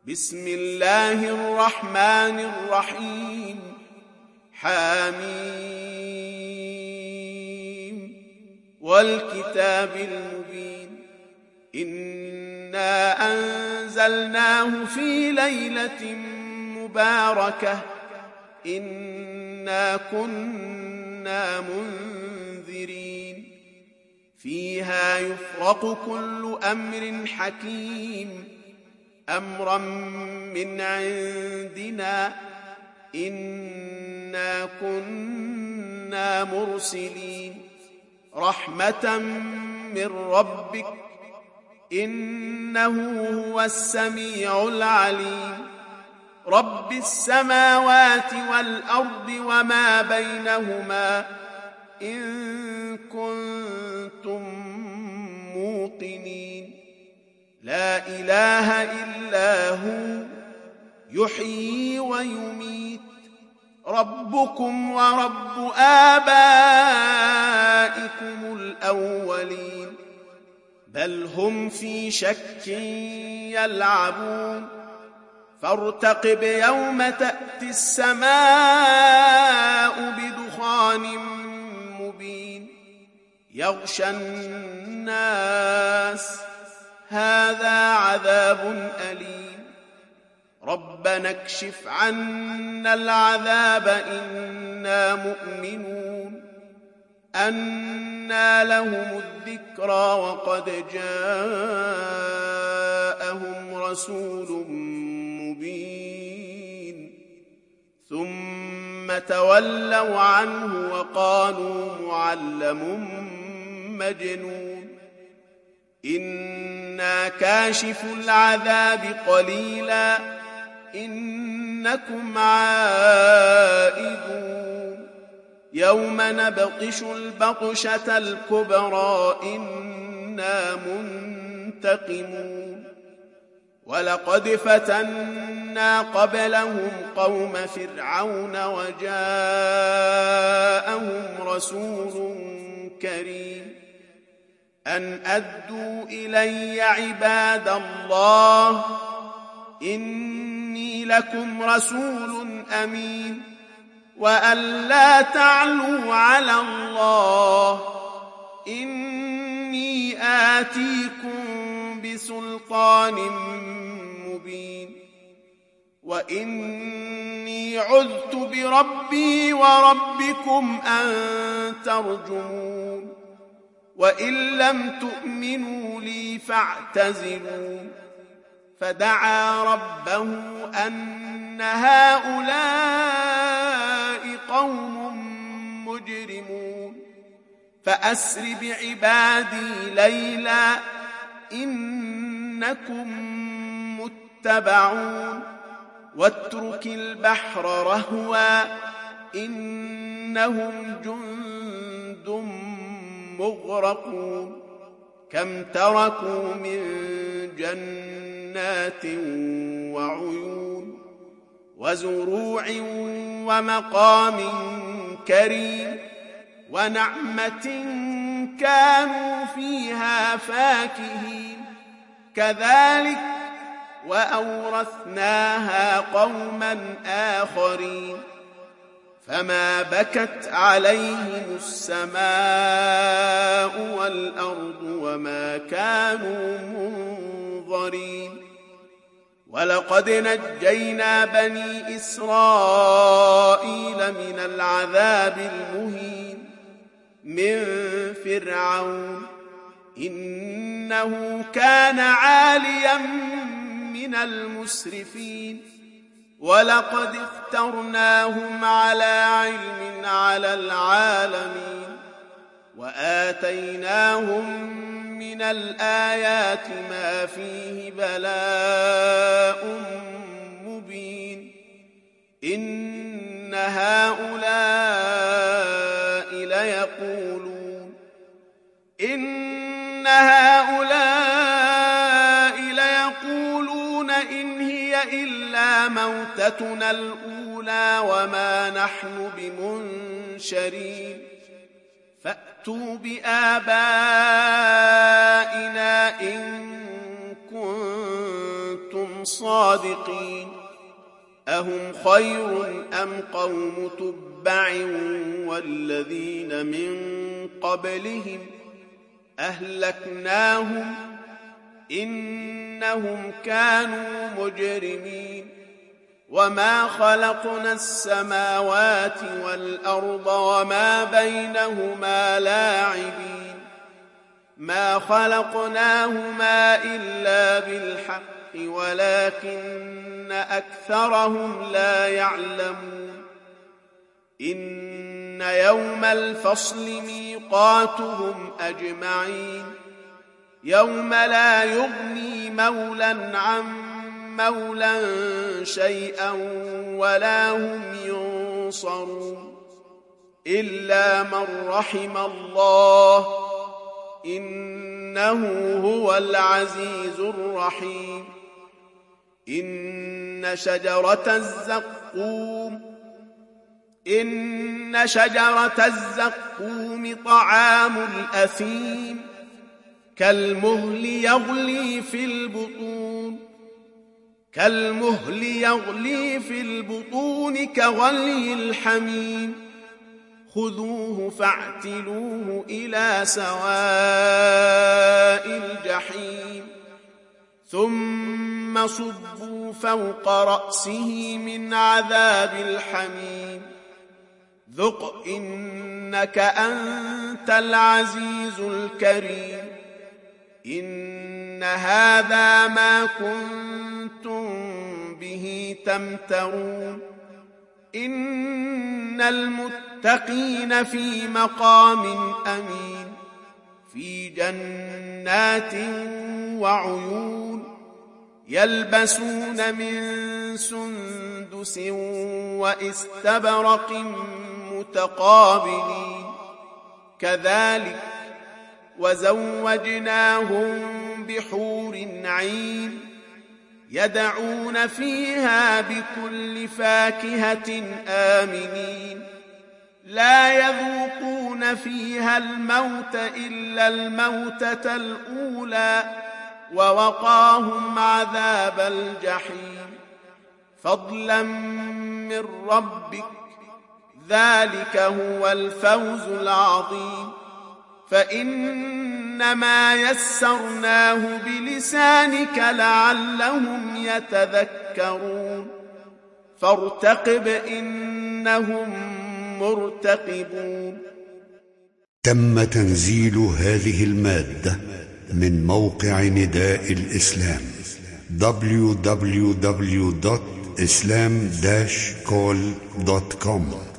بسم الله الرحمن الرحيم حميم والكتاب المبين إنا أنزلناه في ليلة مباركة إنا كنا منذرين فيها يفرق كل أمر حكيم أمرا من عندنا إنا كنا مرسلين رحمة من ربك إنه هو السميع العليم رب السماوات والأرض وما بينهما إن كنتم موقنين لا إله إلا هو يحيي ويميت ربكم ورب آبائكم الأولين بل هم في شك يلعبون فارتقب يوم تأتي السماء بدخان مبين يغشى الناس هذا عذاب أليم ربنا اكشف عنا العذاب إنا مؤمنون أنى لهم الذكرى وقد جاءهم رسول مبين ثم تولوا عنه وقالوا معلم مجنون إنا كاشف العذاب قليلا إنكم عائدون يوم نبطش البطشة الكبرى إنا منتقمون ولقد فتنا قبلهم قوم فرعون وجاءهم رسول كريم أن أدوا إلي عباد الله إني لكم رسول أمين وأن لا تعلوا على الله إني آتيكم بسلطان مبين وإني عذت بربي وربكم أن ترجمون وإن لم تؤمنوا لي فاعتزلون فدعا ربه أن هؤلاء قوم مجرمون فأسر بعبادي ليلا إنكم متبعون واترك البحر رهوا إنهم جند مغرقون كم تركوا من جنات وعيون وزروع ومقام كريم ونعمة كانوا فيها فاكهين كذلك وأورثناها قوما آخرين فما بكت عليهم السماء والأرض وما كانوا منظرين ولقد نجينا بني إسرائيل من العذاب المهين من فرعون إنه كان عاليا من المسرفين ولقد اخترناهم على علم على العالمين وآتيناهم من الآيات ما فيه بلاء مبين إن هؤلاء ليقولون إن هي إلا موتتنا الأولى وما نحن بمنشرين فأتوا بآبائنا إن كنتم صادقين أهم خير أم قوم تبع والذين من قبلهم أهلكناهم إنهم كانوا مجرمين وما خلقنا السماوات والأرض وما بينهما لاعبين ما خلقناهما إلا بالحق ولكن أكثرهم لا يعلمون إن يوم الفصل ميقاتهم أجمعين يوم لا يغني مولا عن مولا شيئا ولا هم ينصرون إلا من رحم الله إنه هو العزيز الرحيم إن شجرة الزقوم طعام الأثيم كالمهل يغلي في البطون كغلي الحميم خذوه فاعتلوه إلى سواء الجحيم ثم صبوا فوق رأسه من عذاب الحميم ذق إنك أنت العزيز الكريم إن هذا ما كنتم به تمترون إن المتقين في مقام أمين في جنات وعيون يلبسون من سندس وإستبرق متقابلين كذلك وزوجناهم بحور عين يدعون فيها بكل فاكهة آمنين لا يذوقون فيها الموت إلا الموتة الأولى ووقاهم عذاب الجحيم فضلا من ربك ذلك هو الفوز العظيم فإنما يسرناه بلسانك لعلهم يتذكرون فارتقب إنهم مرتقبون. تم تنزيل هذه المادة من موقع نداء الإسلام www.islam-call.com